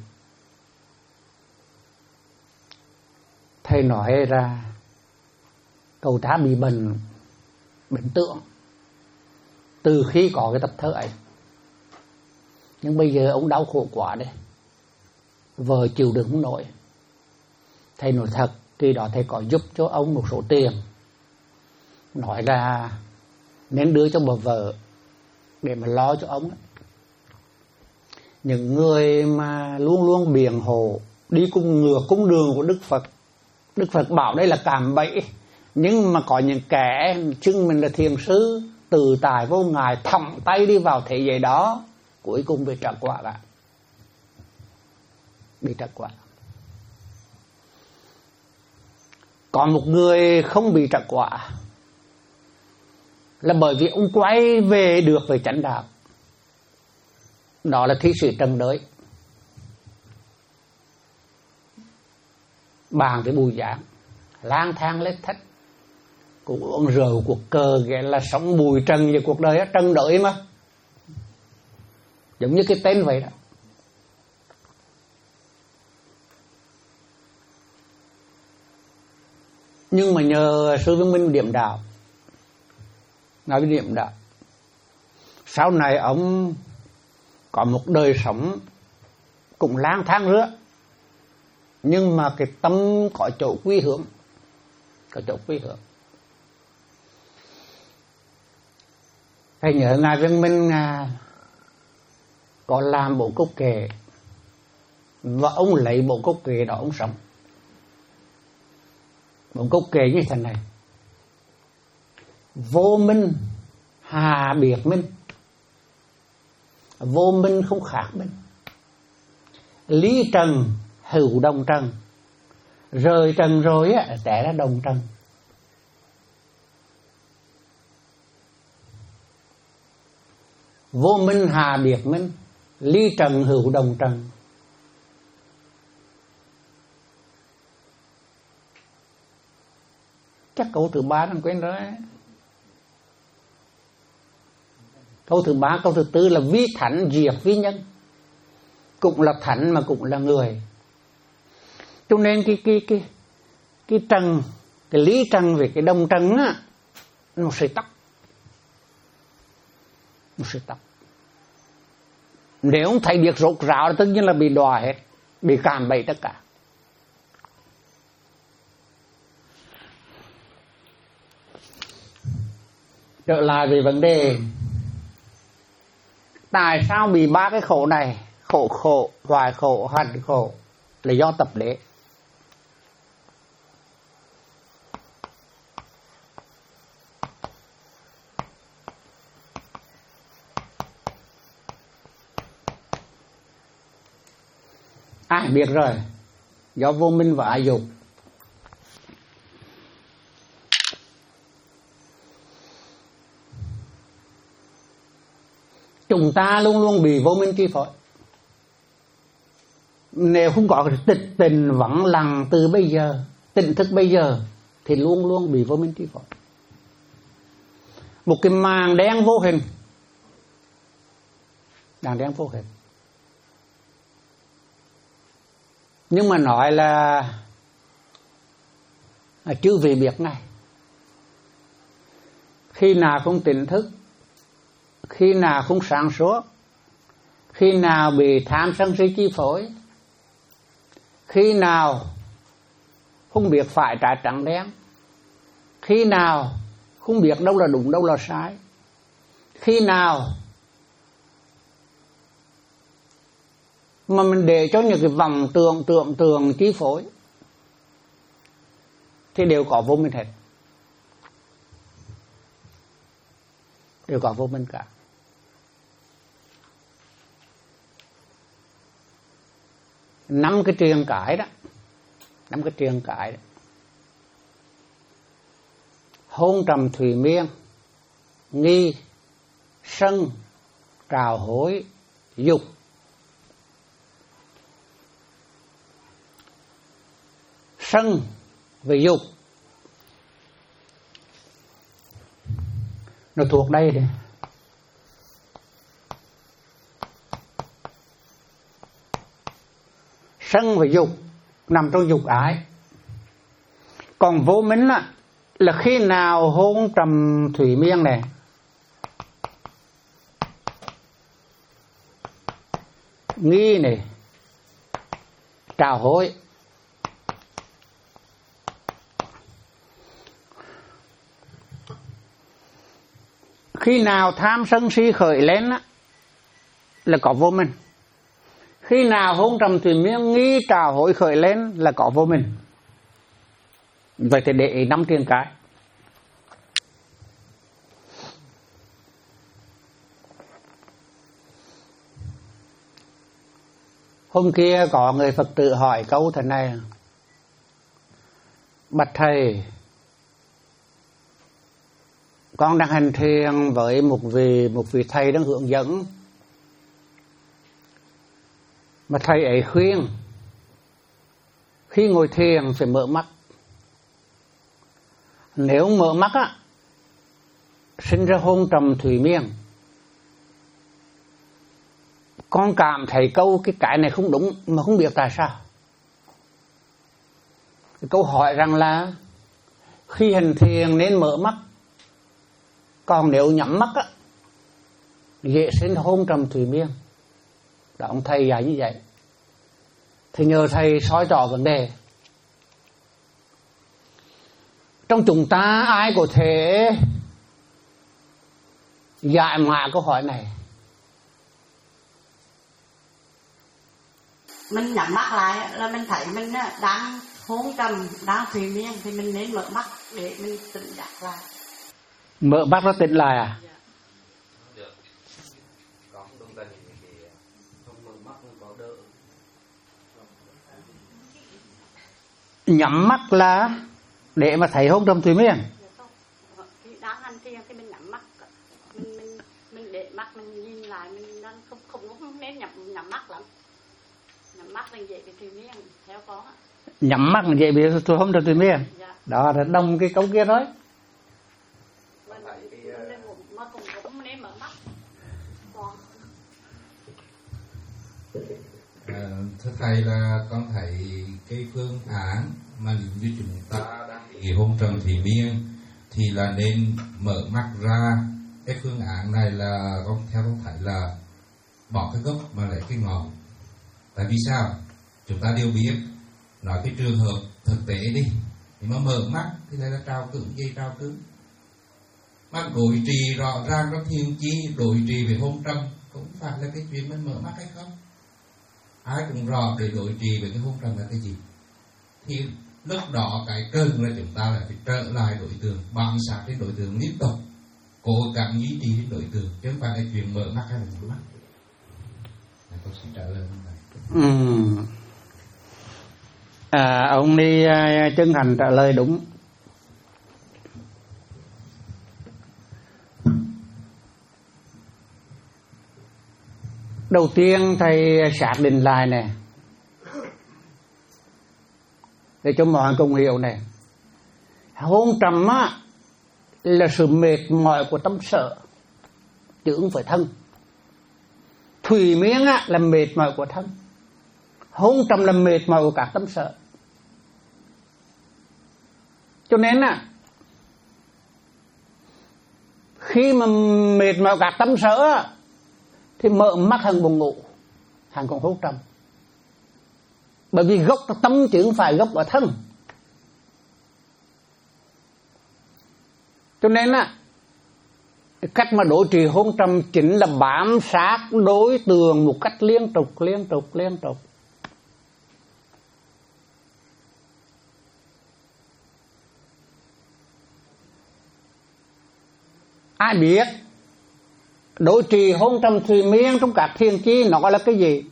[SPEAKER 1] Thầy nói ra cậu ta bị bệnh, bệnh tượng từ khi có cái tập thơ ấy. Nhưng bây giờ ông đau khổ quá đấy, vợ chịu đựng không nổi. Thầy nói thật, khi đó thầy có giúp cho ông một số tiền, nói là nên đưa cho bà vợ để mà lo cho ông. Những người mà luôn luôn biện hộ đi cùng ngược cung đường của Đức Phật, Đức Phật bảo đây là cạm bẫy. Nhưng mà có những kẻ chứng mình là thiền sư, tự tại vô ngại, thòng tay đi vào thế giới đó, cuối cùng bị trả quả cả. Bị trả quả. Còn một người không bị trả quả, là bởi vì ông quay về được với chánh đạo. Đó là thi sĩ Trần Đới, bàn với Bùi Giảng, lang thang lết thất, cũng uống rượu cuộc cờ, nghĩa là sống bùi trần về cuộc đời đó, Trần Đới mà, giống như cái tên vậy đó. Nhưng mà nhờ sư Vương Minh điểm đạo, nói với điểm đạo, sau này ông có một đời sống cũng lang thang nữa, nhưng mà cái tâm có chỗ quy hướng, có chỗ quy hướng. Phải nhớ ngài Vương Minh có làm bộ cốc kệ, và ông lấy bộ cốc kệ đó ông sống. Bộ cốc kệ như thế này: vô minh hà biệt minh, vô minh không khác minh, lý trần hữu đồng trần, rời trần rồi á sẽ ra đồng trần. Vô minh hà biệt minh, lý trần hữu đồng trần. Chắc câu thứ ba đang quên rồi. Câu thứ ba, câu thứ tư là vi thánh diệt vi nhân, cũng là thánh mà cũng là người. Cho nên cái cái cái cái trần, cái lý trần về cái đồng trần á, nó sợi tóc, nó sợi tóc. Nếu không thấy việc rốt ráo thì tất nhiên là bị đọa hết, bị càm bậy tất cả. Trở lại về vấn đề tại sao bị ba cái khổ này, khổ khổ, hoài khổ, hận khổ, là do tập lễ. Ai biết rồi, do vô minh và ái dục. Chúng ta luôn luôn bị vô minh chi phối. Nếu không có tịch tình vắng lặng từ bây giờ, tỉnh thức bây giờ, thì luôn luôn bị vô minh chi phối. Một cái màn đen vô hình, màn đen vô hình. Nhưng mà nói là, là chư vị biết ngay, khi nào không tỉnh thức, khi nào không sáng suốt, khi nào bị tham sân si chi phối, khi nào không biết phải trái trắng đen, khi nào không biết đâu là đúng đâu là sai, khi nào mà mình để cho những cái vòng tưởng tượng tưởng chi phối thì đều có vô minh hết, đều có vô minh cả. Năm cái triền cải đó, năm cái triền cải đó: hôn trầm thủy miên, nghi, sân, trào hối, dục. Sân về dục nó thuộc đây đấy. Sân và dục nằm trong dục ái. Còn vô minh là, là khi nào hôn trầm thủy miên này, nghi này, trào hối, khi nào tham sân si khởi lên á, là có vô minh. Khi nào hôn trầm thủy miên, nghi, trào hối khởi lên là có vô minh. Vậy thì để ý năm triền cái. Hôm kia có người Phật tử hỏi câu thế này: bạch thầy, con đang hành thiền với một vị một vị thầy đang hướng dẫn, mà thầy ấy khuyên khi ngồi thiền phải mở mắt. Nếu mở mắt á, sinh ra hôn trầm thủy miên. Con cảm thấy câu cái cái này không đúng mà không biết tại sao. Câu hỏi rằng là khi hành thiền nên mở mắt, còn nếu nhắm mắt á, dễ sinh hôn trầm thủy miên. Đó, ông thầy dạy như vậy. Thì nhờ thầy soi tỏ vấn đề. Trong chúng ta ai có thể giải mã câu hỏi này?
[SPEAKER 4] Mình nhắm mắt lại là mình thấy mình đang hôn trầm, đang thủy miên, thì mình nên mở mắt để mình tỉnh giác lại.
[SPEAKER 1] Mở mắt nó tỉnh lại à?
[SPEAKER 4] Dạ.
[SPEAKER 3] Được. Có không đông tân thì không mở mắt không có đỡ.
[SPEAKER 1] Nhắm mắt là để mà thấy hôn trầm thủy miên.
[SPEAKER 4] Khi đang hành thiền thì mình nhắm mắt, mình mình mình để mắt mình nhìn lại, mình đang không không không nên nhắm nhắm mắt lắm. Nhắm mắt mình dễ bị thủy miên theo con á.
[SPEAKER 1] Nhắm mắt dễ bị hôn trầm thủy miên.
[SPEAKER 4] Dạ.
[SPEAKER 1] Đó là đồng cái câu kia thôi.
[SPEAKER 4] Mình mình nên ngủ mà cũng cũng nên mở mắt. Còn
[SPEAKER 2] À, thưa thầy là con thấy cái phương án mà nếu như chúng ta đang bị hôn trầm thủy miên thì là nên mở mắt ra. Cái phương án này là con theo con thấy là bỏ cái gốc mà lấy cái ngọn. Tại vì sao? Chúng ta đều biết, nói cái trường hợp thực tế đi, thì mà mở mắt thì đây là trao cứng, dây trao cứng. Mà đối trì rõ ràng trong thiền chi, đối trì về hôn trầm cũng phải là cái chuyện mình mở mắt hay không. Ai cũng rõ để đối trì về cái hôn trầm là cái gì. Thì lúc đó cái cần là chúng ta lại phải trở lại đối tượng, bám sát đến đối tượng liên tục, cố gắng duy trì đến đối tượng, chứ không phải là chuyện mở mắt hay là mở mắt. Này, tôi xin trả lời như vậy.
[SPEAKER 1] Ừ. À, ông đi uh, chân thành trả lời đúng. Đầu tiên thầy xác định lại nè, để cho mọi người cùng hiểu này. Hôn trầm á là sự mệt mỏi của tâm sở, chứ không phải thân. Thủy miên á là mệt mỏi của thân. Hôn trầm là mệt mỏi của các tâm sở. Cho nên á, khi mà mệt mỏi các tâm sở á, thì mở mắt hàng buồn ngủ, hàng còn hôn trầm. Bởi vì gốc tâm chứ không phải gốc ở thân. Cho nên á, cách mà đối trị hôn trầm chính là bám sát đối tượng một cách liên tục, liên tục, liên tục. Ai biết đối trì hôn trầm thủy miên trong các thiền chi nó gọi là cái gì?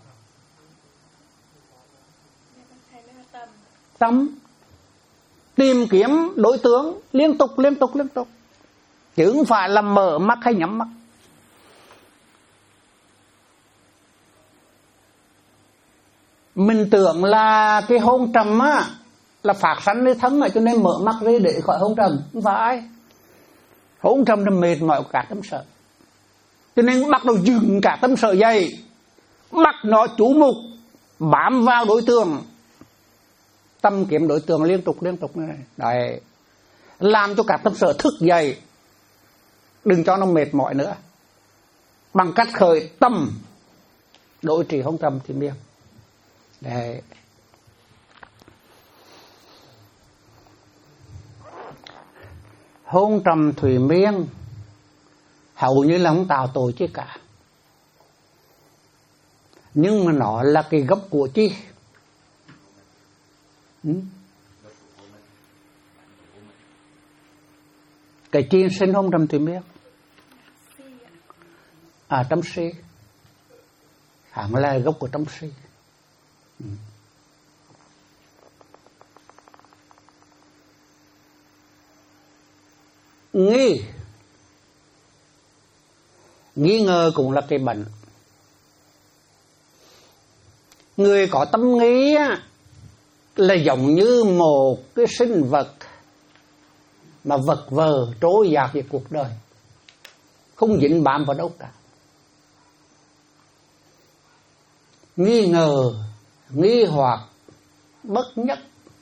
[SPEAKER 1] Tâm. Tìm kiếm đối tượng liên tục, liên tục, liên tục, chứ không phải là mở mắt hay nhắm mắt. Mình tưởng là cái hôn trầm á là phát sanh nơi thân, cho nên mở mắt ra để khỏi hôn trầm. Không phải. Hôn trầm là mệt mỏi của cả tâm sở, cho nên bắt đầu dừng cả tâm sở dậy, bắt nó chú mục bám vào đối tượng, tâm kiếm đối tượng liên tục liên tục này. Đấy, làm cho cả tâm sở thức dậy, đừng cho nó mệt mỏi nữa, bằng cách khởi tâm đối trị hôn trầm thủy miên. Đấy. Hôn trầm thủy miên hầu như là không tạo tội chi cả, nhưng mà nó là cái gốc của chi. Ừ? Cái chi sinh hôn trầm thủy miên à, tâm si, hẳn là gốc của tâm si. Ừ. Nghi Nghi ngờ cũng là cái bệnh. Người có tâm nghi á, là giống như một cái sinh vật mà vật vờ trôi dạt về cuộc đời, không dính bám vào đâu cả. Nghi ngờ, nghi hoặc, bất nhất.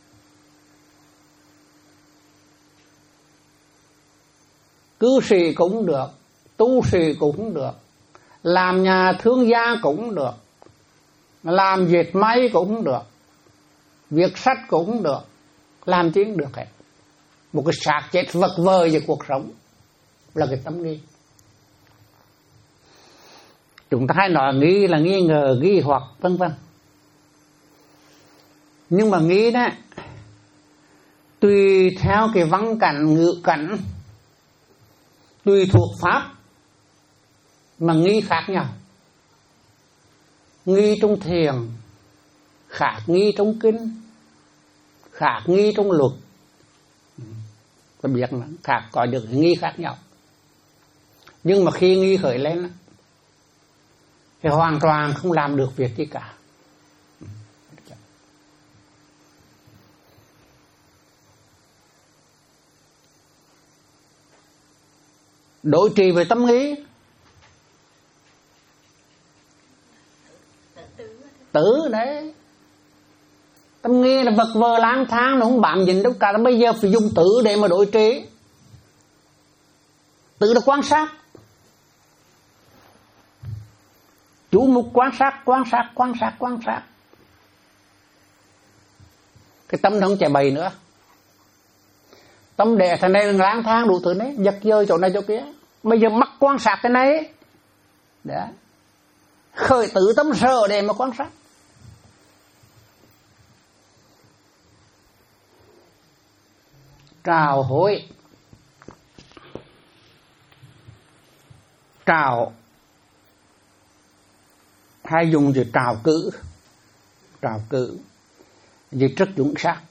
[SPEAKER 1] Cư sĩ cũng được, tu sĩ cũng được, làm nhà thương gia cũng được, làm dệt may cũng được, viết sách cũng được, làm chuyện được hết. Một cái xác chết vật vờ về cuộc sống là cái tâm nghi. Chúng ta hay nói nghi là nghi ngờ, nghi hoặc vân vân. Nhưng mà nghi đó tùy theo cái văn cảnh, ngữ cảnh, tùy thuộc pháp mà nghi khác nhau. Nghi trong thiền khác nghi trong kinh, khác nghi trong luật. Tôi biết là khác có được nghi khác nhau. Nhưng mà khi nghi khởi lên thì hoàn toàn không làm được việc gì cả. Đối trị về tâm nghi, tử đấy. Tâm nghi là vật vờ lang thang, nó không bám dính đâu cả. Bây giờ phải dùng tử để mà đối trị. Tử là quan sát, chú mục quan sát, quan sát, quan sát, quan sát. Cái tâm nó không chạy bày nữa. Tâm đệ thằng này lang thang đủ thứ đấy, giật dơi chỗ này chỗ kia. Bây giờ mắc quan sát cái này, đấy, khởi tử tâm sợ để mà quan sát. Trào hối, trào hay dùng từ trào cử, trào cử dịch rất chuẩn xác.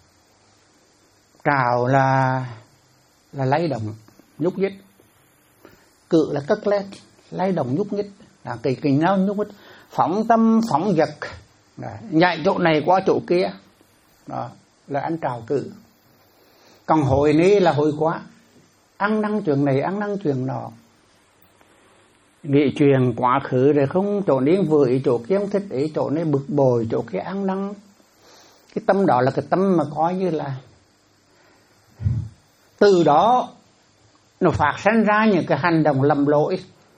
[SPEAKER 1] Trào là là lay động, nhúc nhích. Cự là cất lên, lay động nhúc nhích, là cái cái nó nhúc nhích, phóng tâm phóng dật, nhảy chỗ này qua chỗ kia, đó là anh trào cử. Còn hội ní là hội quá, ăn năn chuyện này ăn năn chuyện nọ, nghĩ chuyện quá khứ rồi không chỗ ní vừa ý chỗ kia không thích ý, chỗ ní bực bội, chỗ kia ăn năn. Cái tâm đó là cái tâm mà coi như là từ đó nó phát sinh ra những cái hành động lầm lỗi.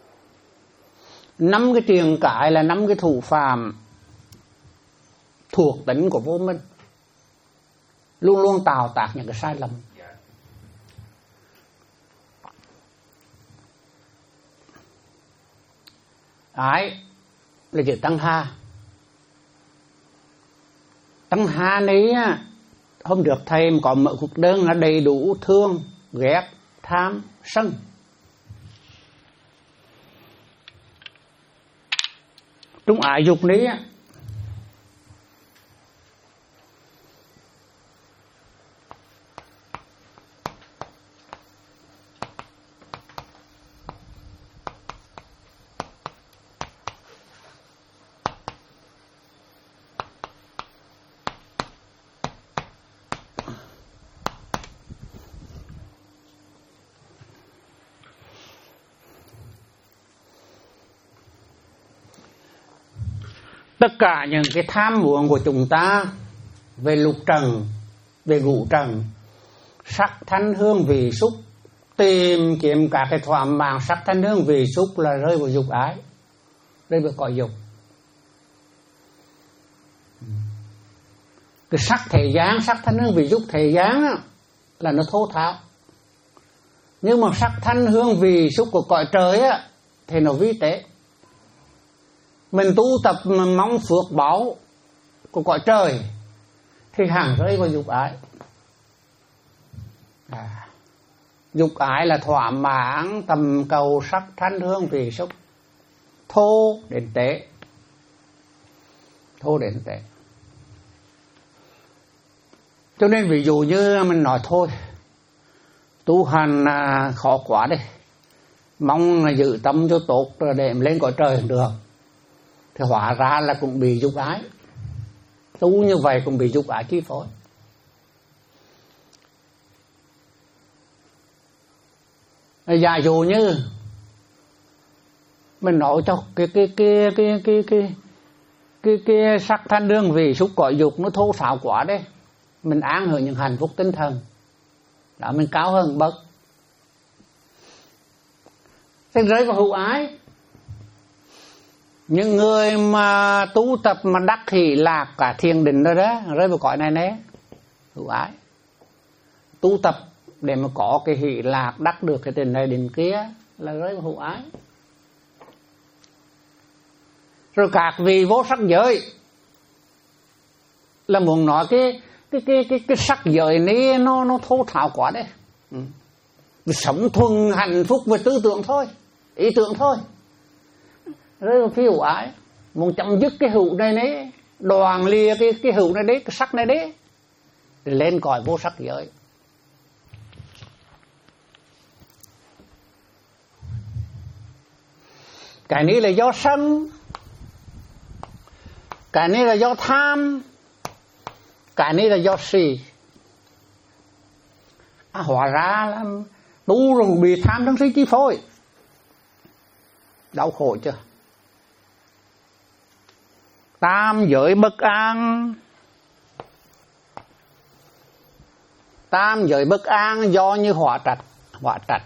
[SPEAKER 1] Năm cái triền cãi là năm cái thủ phạm thuộc tính của vô minh, luôn luôn tạo tác những cái sai lầm. Ái là chữ tăng ha. Tăng ha này hôm được thầy có mở cuộc đơn là đầy đủ thương, ghét, tham, sân. Trong ái dục này tất cả những cái tham muốn của chúng ta về lục trần, về ngũ trần, sắc thanh hương vị xúc, tìm kiếm cả cái thỏa mãn sắc thanh hương vị xúc là rơi vào dục ái, rơi vào cõi dục. Cái sắc thể gian, sắc thanh hương vị xúc thể gian á, là nó thô tháo. Nhưng mà sắc thanh hương vị xúc của cõi trời á, thì nó vi tế. Mình tu tập mà mong phước báo của cõi trời thì hàng rơi vào dục ái. À, dục ái là thỏa mãn tầm cầu sắc thanh hương vị xúc, thô đến tế, thô đến tế. Cho nên ví dụ như mình nói thôi, tu hành à, khó quá đây, mong là giữ tâm cho tốt rồi để lên cõi trời được. Thì hóa ra là cũng bị dục ái, tu như vậy cũng bị dục ái chi phối. Giả dụ như mình nói cho cái cái cái cái cái cái cái cái sắc thanh hương vị xúc cõi dục nó thô xảo quá đấy, mình án hưởng những hạnh phúc tinh thần đó, mình cao hơn bậc, thế rơi vào hữu ái. Những người mà tu tập mà đắc hỷ lạc cả thiền định rồi đó, rơi vào cõi này nè, hữu ái. Tu tập để mà có cái hỷ lạc, đắc được cái tình này định kia là rơi vào hữu ái. Rồi các vị vô sắc giới là muốn nói cái cái cái cái cái sắc giới này nó nó thô tháo quá đấy. Ừ. Sống thuần hạnh phúc về tư tưởng thôi, ý tưởng thôi, rơi vào phi hữu ái. Muốn chấm dứt cái hữu này đấy, đoàn lìa cái cái hữu này đấy, cái sắc này đấy, để lên cõi vô sắc giới. Cái này là do sân, cái này là do tham, cái này là do si. À, hóa ra là tu rồi bị tham sân si chi phối, đau khổ chưa? Tam giới bất an, tam giới bất an do như hỏa trạch, hỏa trạch.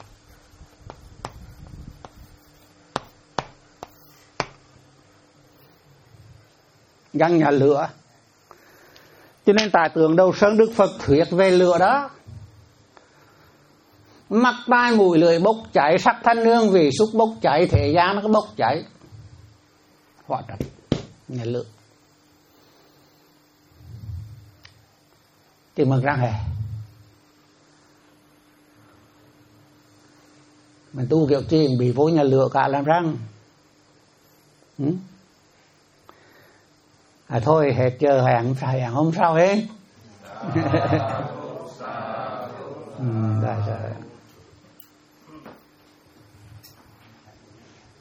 [SPEAKER 1] Găng nhà lửa. Cho nên tại tượng Đầu Sơn Đức Phật thuyết về lửa đó. Mắt tai mũi lưỡi bốc cháy, sắc thanh hương vị xúc bốc cháy, thế gian nó có bốc cháy. Hỏa trạch, nhà lửa. Thì mừng răng hề. Mình tu kiểu chi bị vô nhà lửa cả làm răng. Ừ? À thôi hết chờ hẹn hẹn hôm sau hết. Ừ, rồi, rồi.